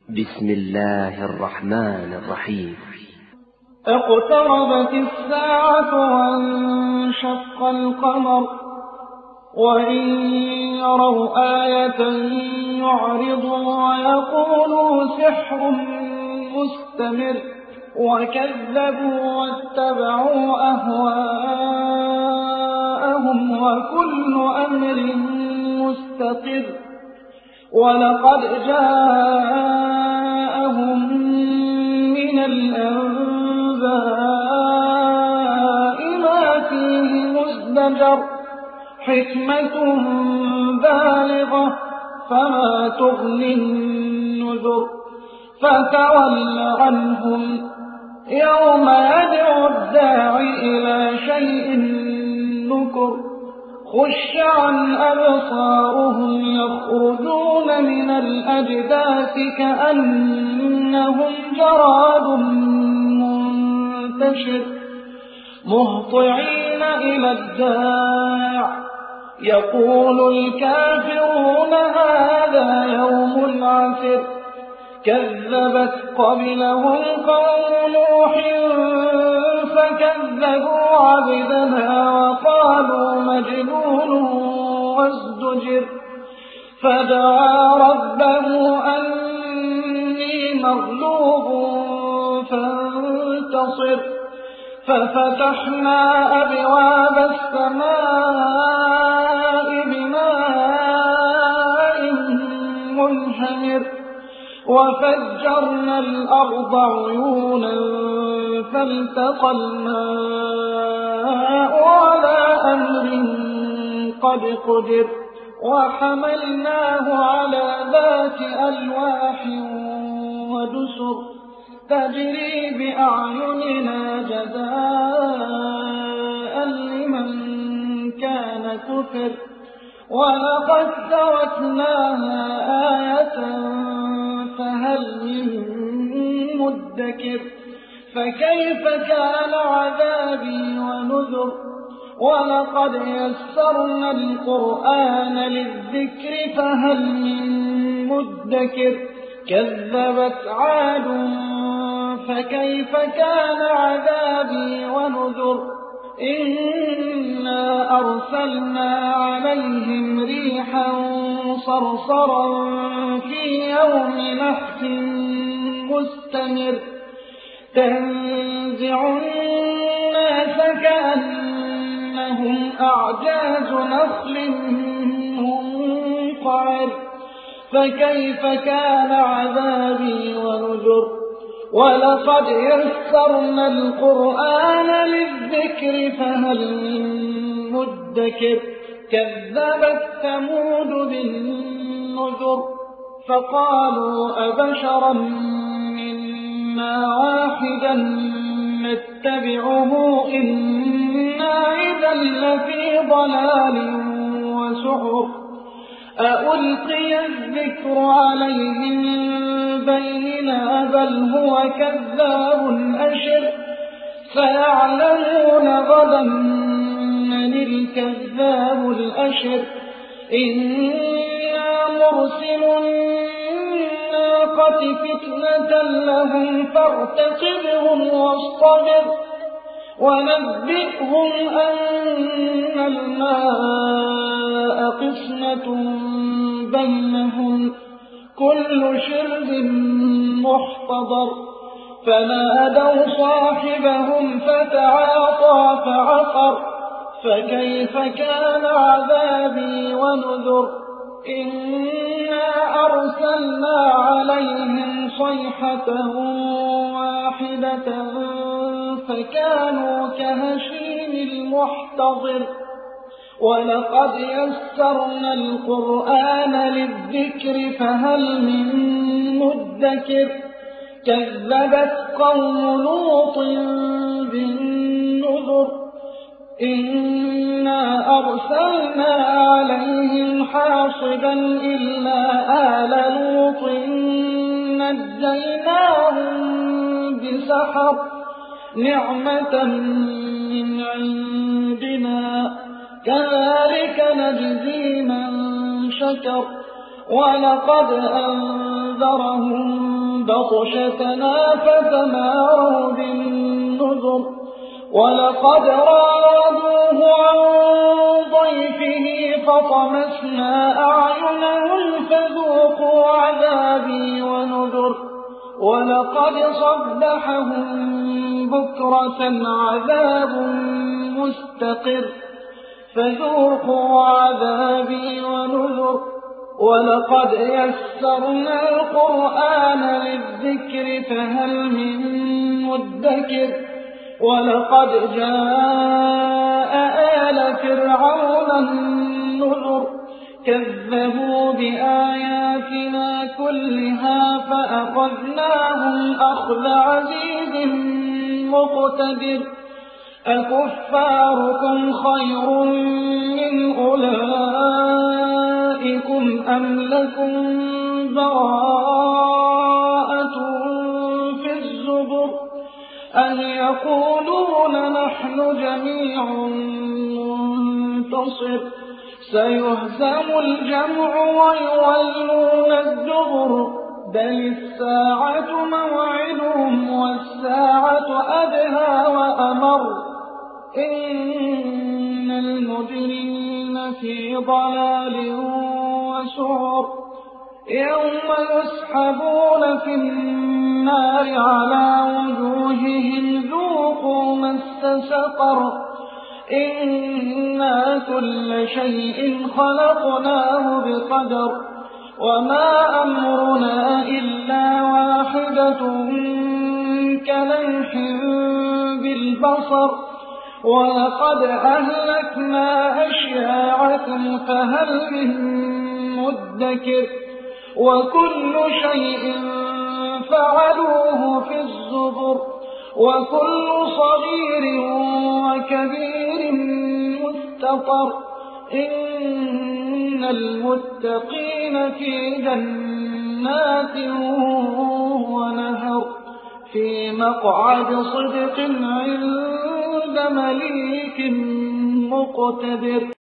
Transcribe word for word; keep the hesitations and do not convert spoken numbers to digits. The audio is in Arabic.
بسم الله الرحمن الرحيم. اقتربت الساعة وانشق القمر وإن يروا آية يعرضوا ويقولوا سحر مستمر وكذبوا واتبعوا أهواءهم وكل أمر مستقر ولقد جاءهم من الأنباء ما فيه مزدجر حكمة بالغة فما تغني النذر فتول عنهم يوم يدعو الداعي إلى شيء نكر خش عن أبصارهم يخرجون من الأجداث كأنهم جراد منتشر مهطعين إلى الداع يقول الكافرون هذا يوم عسر كذبت قبلهم قوم نوح فكذبوا عبدنا وقالوا مجنون وازدجر فدعا ربه أني مغلوب فانتصر ففتحنا أبواب السماء بماء منهمر وفجرنا الأرض عيونا فالتقى الماء على أمر قد قدر وحملناه على ذات ألواح ودسر تجري بأعيننا جزاء لمن كان كفر ولقد تركناها آية فهل من مدكر فكيف كان عذابي ونذر ولقد يسرنا القرآن للذكر فهل من مدكر كذبت عاد فكيف كان عذابي ونذر إنا أرسلنا عليهم ريحا صرصرا في يوم نحس مستمر تنزع الناس كأنهم أعجاز نخل منقعر فكيف كان عذابي ونذر ولقد يسرنا القرآن للذكر فهل من مدكر كذبت ثمود بالنذر فقالوا أبشرا منا واحدا نتبعه إنا إذا لفي ضلال وسعر أألقي الذكر عليه من بيننا بل هو كذاب أشر سيعلمون غدا من الكذاب الأشر إنا مرسل الناقة فتنة لهم فارتقبهم واصطبر ونبئهم أن الماء قسمة بينهم كل شرب محتضر فنادوا صاحبهم فتعاطى فعقر فكيف كان عذابي ونذر إنا أرسلنا عليهم صيحة واحدة فكانوا كهشيم المحتضر ولقد يسرنا القرآن للذكر فهل من مدكر كذبت قوم لوط بالنذر إنا أرسلنا عليهم حاصبا إلا آل لوط نجيناهم بسحر نعمة من عندنا كذلك نجزي من شكر ولقد أنزلنا فأنذرهم بطشتنا فتماروا بالنذر ولقد راودوه عن ضيفه فطمسنا أعينهم فذوقوا عذابي ونذر ولقد صبحهم بكرة عذاب مستقر فذوقوا عذابي ونذر ولقد يسرنا القرآن للذكر فهل من مدكر ولقد جاء آل فرعون النذر كذبوا بآياتنا كلها فأخذناهم أخذ عزيز مقتدر أكفاركم خير من أولئكم أم لكم براءة في الزبر أن يقولون نحن جميع منتصر سيهزم الجمع ويولون الدبر بل الساعة موعدهم والساعة أدهى وأمر إن المجرمين في ضلال وسعر يوم يسحبون في النار على وجوههم ذوقوا مس سقر إنا كل شيء خلقناه بقدر وما أمرنا إلا واحدة كلمح بالبصر ولقد أهلكنا أشياعكم فهل من مدكر وكل شيء فعلوه في الزبر وكل صغير وكبير مستطر إن المتقين في جنات ونهر في مقعد صدق عند مليك مقتدر.